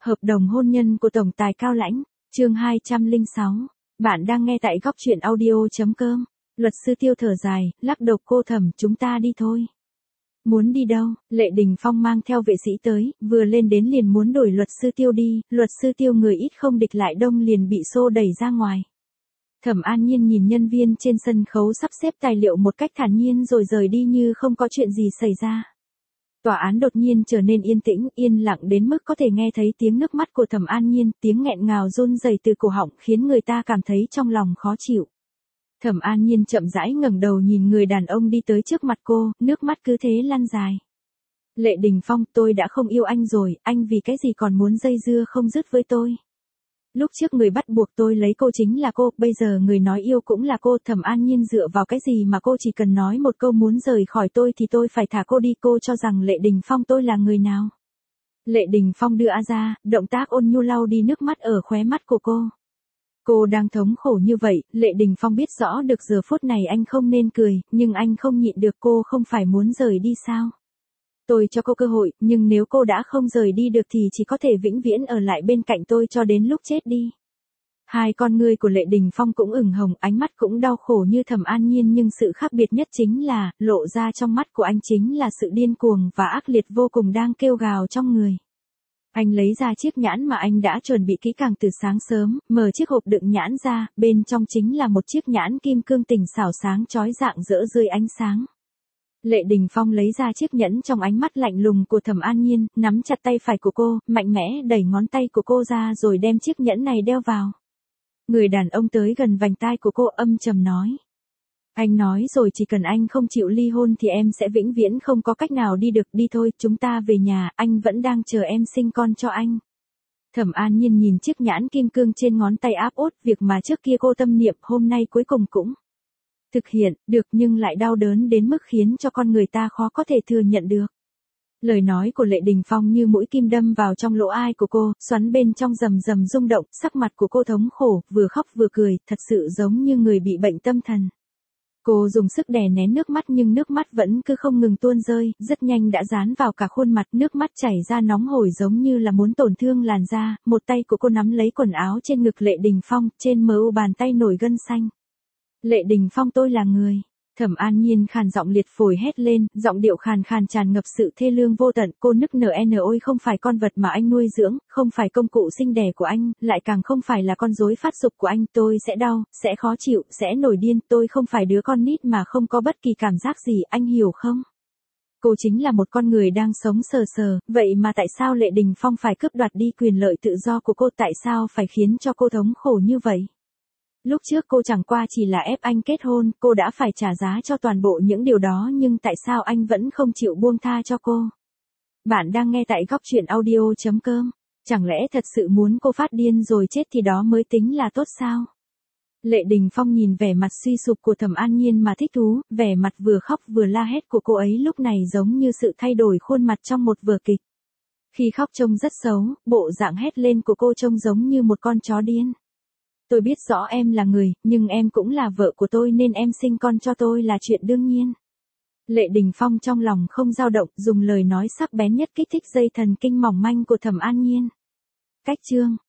Hợp đồng hôn nhân của Tổng tài Cao Lãnh, chương 206. Bạn đang nghe tại góc truyện audio.com. Luật sư Tiêu thở dài, lắc đầu cô Thẩm, chúng ta đi thôi. Muốn đi đâu? Lệ Đình Phong mang theo vệ sĩ tới, vừa lên đến liền muốn đuổi luật sư Tiêu đi, luật sư Tiêu người ít không địch lại đông liền bị xô đẩy ra ngoài. Thẩm An Nhiên nhìn nhân viên trên sân khấu sắp xếp tài liệu một cách thản nhiên rồi rời đi như không có chuyện gì xảy ra. Tòa án đột nhiên trở nên yên tĩnh, yên lặng đến mức có thể nghe thấy tiếng nước mắt của Thẩm An Nhiên, tiếng nghẹn ngào run rẩy từ cổ họng khiến người ta cảm thấy trong lòng khó chịu. Thẩm An Nhiên chậm rãi ngẩng đầu nhìn người đàn ông đi tới trước mặt cô, nước mắt cứ thế lăn dài. Lệ Đình Phong, tôi đã không yêu anh rồi, anh vì cái gì còn muốn dây dưa không dứt với tôi? Lúc trước người bắt buộc tôi lấy cô chính là cô, bây giờ người nói yêu cũng là cô. Thẩm An Nhiên dựa vào cái gì mà cô chỉ cần nói một câu muốn rời khỏi tôi thì tôi phải thả cô đi? Cô cho rằng Lệ Đình Phong tôi là người nào? Lệ Đình Phong đưa ra, động tác ôn nhu lau đi nước mắt ở khóe mắt của cô. Cô đang thống khổ như vậy, Lệ Đình Phong biết rõ được giờ phút này anh không nên cười, nhưng anh không nhịn được. Cô không phải muốn rời đi sao? Tôi cho cô cơ hội, nhưng nếu cô đã không rời đi được thì chỉ có thể vĩnh viễn ở lại bên cạnh tôi cho đến lúc chết đi. Hai con ngươi của Lệ Đình Phong cũng ửng hồng, ánh mắt cũng đau khổ như Thẩm An Nhiên, nhưng sự khác biệt nhất chính là, lộ ra trong mắt của anh chính là sự điên cuồng và ác liệt vô cùng đang kêu gào trong người. Anh lấy ra chiếc nhãn mà anh đã chuẩn bị kỹ càng từ sáng sớm, mở chiếc hộp đựng nhãn ra, bên trong chính là một chiếc nhãn kim cương tinh xảo sáng chói rạng rỡ dưới ánh sáng. Lệ Đình Phong lấy ra chiếc nhẫn trong ánh mắt lạnh lùng của Thẩm An Nhiên, nắm chặt tay phải của cô, mạnh mẽ đẩy ngón tay của cô ra rồi đem chiếc nhẫn này đeo vào. Người đàn ông tới gần vành tai của cô âm trầm nói. Anh nói rồi, chỉ cần anh không chịu ly hôn thì em sẽ vĩnh viễn không có cách nào đi được. Đi thôi, chúng ta về nhà, anh vẫn đang chờ em sinh con cho anh. Thẩm An Nhiên nhìn chiếc nhãn kim cương trên ngón tay áp út, việc mà trước kia cô tâm niệm hôm nay cuối cùng cũng thực hiện được, nhưng lại đau đớn đến mức khiến cho con người ta khó có thể thừa nhận được. Lời nói của Lệ Đình Phong như mũi kim đâm vào trong lỗ ai của cô, xoắn bên trong rầm rầm rung động, sắc mặt của cô thống khổ, vừa khóc vừa cười, thật sự giống như người bị bệnh tâm thần. Cô dùng sức đè nén nước mắt nhưng nước mắt vẫn cứ không ngừng tuôn rơi, rất nhanh đã dán vào cả khuôn mặt, nước mắt chảy ra nóng hổi giống như là muốn tổn thương làn da. Một tay của cô nắm lấy quần áo trên ngực Lệ Đình Phong, trên mờ u bàn tay nổi gân xanh. Lệ Đình Phong, tôi là người. Thẩm An Nhiên khàn giọng liệt phổi hét lên, giọng điệu khàn khàn tràn ngập sự thê lương vô tận. Cô nức nở, ôi không phải con vật mà anh nuôi dưỡng, không phải công cụ sinh đẻ của anh, lại càng không phải là con rối phát dục của anh. Tôi sẽ đau, sẽ khó chịu, sẽ nổi điên. Tôi không phải đứa con nít mà không có bất kỳ cảm giác gì, anh hiểu không? Cô chính là một con người đang sống sờ sờ, vậy mà tại sao Lệ Đình Phong phải cướp đoạt đi quyền lợi tự do của cô? Tại sao phải khiến cho cô thống khổ như vậy? Lúc trước cô chẳng qua chỉ là ép anh kết hôn, cô đã phải trả giá cho toàn bộ những điều đó, nhưng tại sao anh vẫn không chịu buông tha cho cô? Bạn đang nghe tại góc truyện audio.com. Chẳng lẽ thật sự muốn cô phát điên rồi chết thì đó mới tính là tốt sao? Lệ Đình Phong nhìn vẻ mặt suy sụp của Thẩm An Nhiên mà thích thú, vẻ mặt vừa khóc vừa la hét của cô ấy lúc này giống như sự thay đổi khuôn mặt trong một vở kịch. Khi khóc trông rất xấu, bộ dạng hét lên của cô trông giống như một con chó điên. Tôi biết rõ em là người, nhưng em cũng là vợ của tôi nên em sinh con cho tôi là chuyện đương nhiên. Lệ Đình Phong trong lòng không dao động, dùng lời nói sắc bén nhất kích thích dây thần kinh mỏng manh của Thẩm An Nhiên. Cách chương